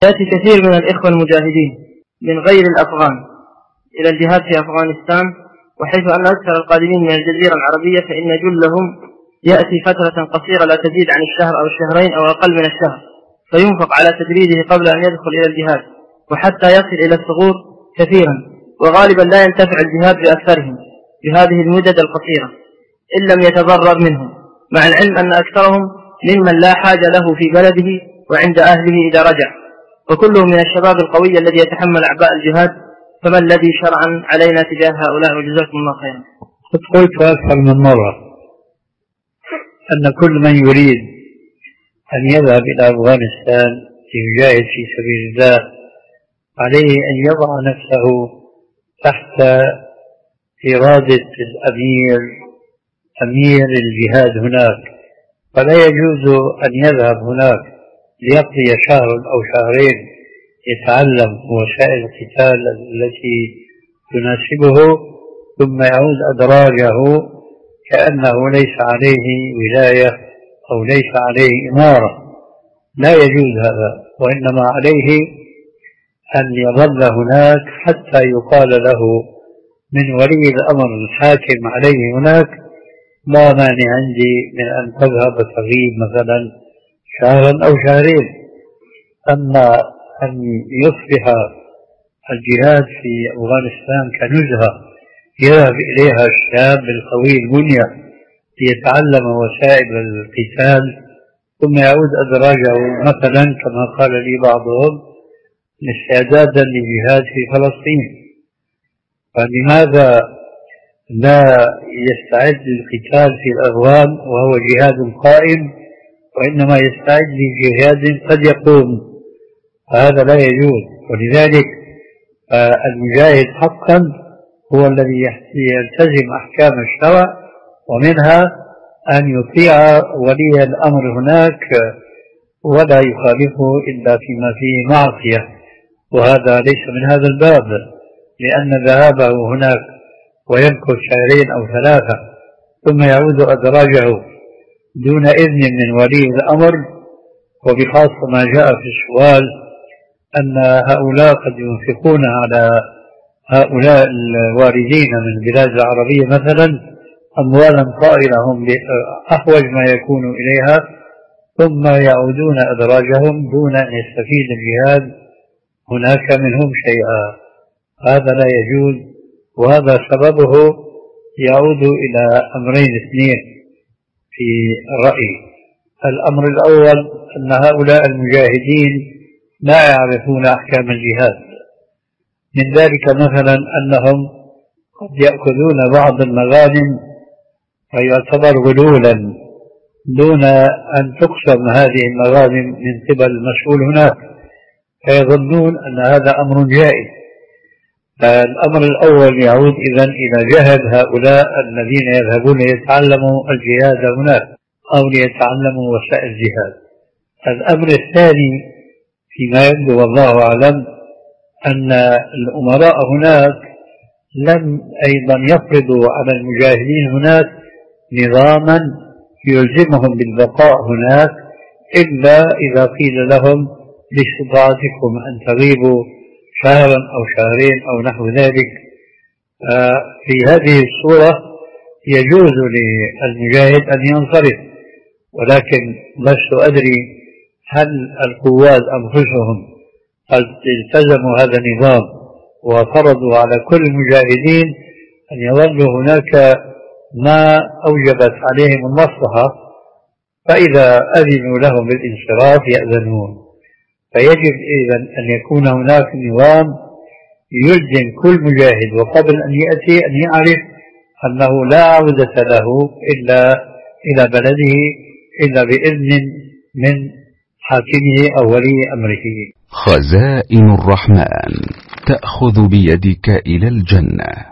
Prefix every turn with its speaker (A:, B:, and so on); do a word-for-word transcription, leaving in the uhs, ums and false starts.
A: يأتي كثير من الإخوة المجاهدين من غير الأفغان إلى الجهاد في أفغانستان، وحيث أن أكثر القادمين من الجزيرة العربية فإن جلهم يأتي فترة قصيرة لا تزيد عن الشهر أو الشهرين أو أقل من الشهر، فينفق على تدريبه قبل أن يدخل إلى الجهاد، وحتى يصل إلى الثغور كثيرا، وغالبا لا ينتفع الجهاد بأكثرهم بهذه المدد القصيرة إن لم يتضرر منهم، مع العلم أن أكثرهم ممن لا حاجة له في بلده وعند أهله إذا رجع، وكلهم من الشباب القوي الذي يتحمل أعباء الجهاد. فما الذي شرعا علينا تجاه هؤلاء؟ وجزاكم الله خيرا.
B: قلت أكثر من مرة أن كل من يريد أن يذهب إلى أفغانستان ليجاهد في سبيل الله عليه أن يضع نفسه تحت إرادة الأمير أمير الجهاد هناك، فلا يجوز أن يذهب هناك ليقضي شهر أو شهرين يتعلم وسائل القتال التي تناسبه ثم يعود أدراجه كأنه ليس عليه ولاية أو ليس عليه إمارة. لا يجوز هذا، وإنما عليه أن يظل هناك حتى يقال له من ولي الأمر الحاكم عليه هناك: لا مانع عندي من أن تذهب تغيب مثلا شهرا أو شهرين. أما أن يصبح الجهاد في أفغانستان كنزهة يذهب إليها الشاب القوي البنية ليتعلم وسائل القتال ثم يعود أدراجه مثلا كما قال لي بعضهم استعدادا للجهاد في فلسطين، فلماذا لا يستعد للقتال في الأفغان وهو جهاد قائم، وإنما يستعد لجهاد قد يقوم؟ هذا لا يجوز. ولذلك المجاهد حقا هو الذي يلتزم أحكام الشرع، ومنها أن يطيع ولي الأمر هناك ولا يخالفه إلا فيما فيه معصية، وهذا ليس من هذا الباب، لأن ذهابه هناك ويمكث شهرين أو ثلاثة ثم يعود أدراجه دون إذن من ولي الأمر، وبخاصة ما جاء في السؤال أن هؤلاء قد ينفقون على هؤلاء الواردين من البلاد العربية مثلا أموالا طائلة هم أحوج ما يكون إليها، ثم يعودون أدراجهم دون أن يستفيد الجهاد هناك منهم شيئا. هذا لا يجوز، وهذا سببه يعود إلى أمرين اثنين في رأيي. الأمر الأول أن هؤلاء المجاهدين لا يعرفون أحكام الجهاد، من ذلك مثلا أنهم قد يأخذون بعض المغانم ويعتبر غلولا دون أن تقسم هذه المغانم من قبل المسؤول هناك، فيظنون أن هذا أمر جائز. فالأمر الأول يعود إذن إلى جهل هؤلاء الذين يذهبون يتعلموا الجهاد هناك أو ليتعلموا وسائل الجهاد. الأمر الثاني فيما يبدو والله أعلم أن الأمراء هناك لم أيضا يفرضوا على المجاهدين هناك نظاما يلزمهم بالبقاء هناك إلا إذا قيل لهم باستطاعتكم أن تغيبوا شهرا أو شهرين أو نحو ذلك. في هذه الصورة يجوز للمجاهد أن ينصرف، ولكن لست أدري هل القوات أنفسهم هل التزموا هذا النظام وفرضوا على كل المجاهدين أن يظلوا هناك ما أوجبت عليهم المصلحة، فإذا أذنوا لهم بالانصراف يأذنون. فيجب إذن أن يكون هناك نظام يلزم كل مجاهد وقبل أن يأتي أن يعرف أنه لا عودة له إلا إلى بلده إلا بإذن من حاكمه أو ولي أمره.
C: خزائن الرحمن تأخذ بيدك إلى الجنة.